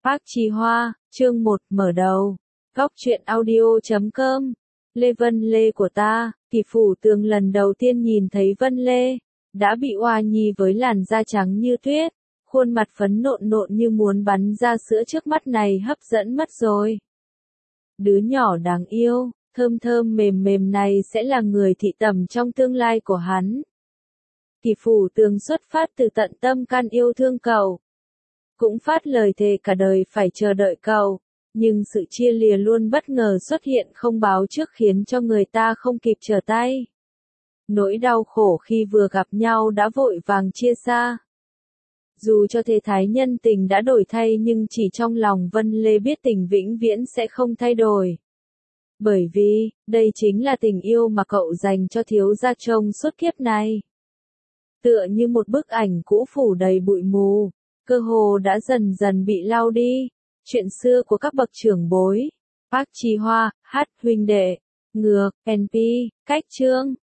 Park Chi Hoa, chương 1 mở đầu. Góc truyện audio.com. Lê Vân Lê của ta, Kỳ Phủ Tường lần đầu tiên nhìn thấy Vân Lê, đã bị oa nhi với làn da trắng như tuyết, khuôn mặt phấn nộn nộn như muốn bắn ra sữa trước mắt này hấp dẫn mất rồi. Đứa nhỏ đáng yêu, thơm thơm mềm mềm này sẽ là người thị tẩm trong tương lai của hắn. Kỳ Phủ Tường xuất phát từ tận tâm can yêu thương cậu, cũng phát lời thề cả đời phải chờ đợi cậu, nhưng sự chia lìa luôn bất ngờ xuất hiện không báo trước khiến cho người ta không kịp trở tay. Nỗi đau khổ khi vừa gặp nhau đã vội vàng chia xa. Dù cho thế thái nhân tình đã đổi thay nhưng chỉ trong lòng Vân Lê biết tình vĩnh viễn sẽ không thay đổi. Bởi vì, đây chính là tình yêu mà cậu dành cho thiếu gia trông suốt kiếp này. Tựa như một bức ảnh cũ phủ đầy bụi mù, cơ hồ đã dần dần bị lau đi. Chuyện xưa của các bậc trưởng bối. Park Chi Hoa, huynh đệ. Ngược, NP, cách chương.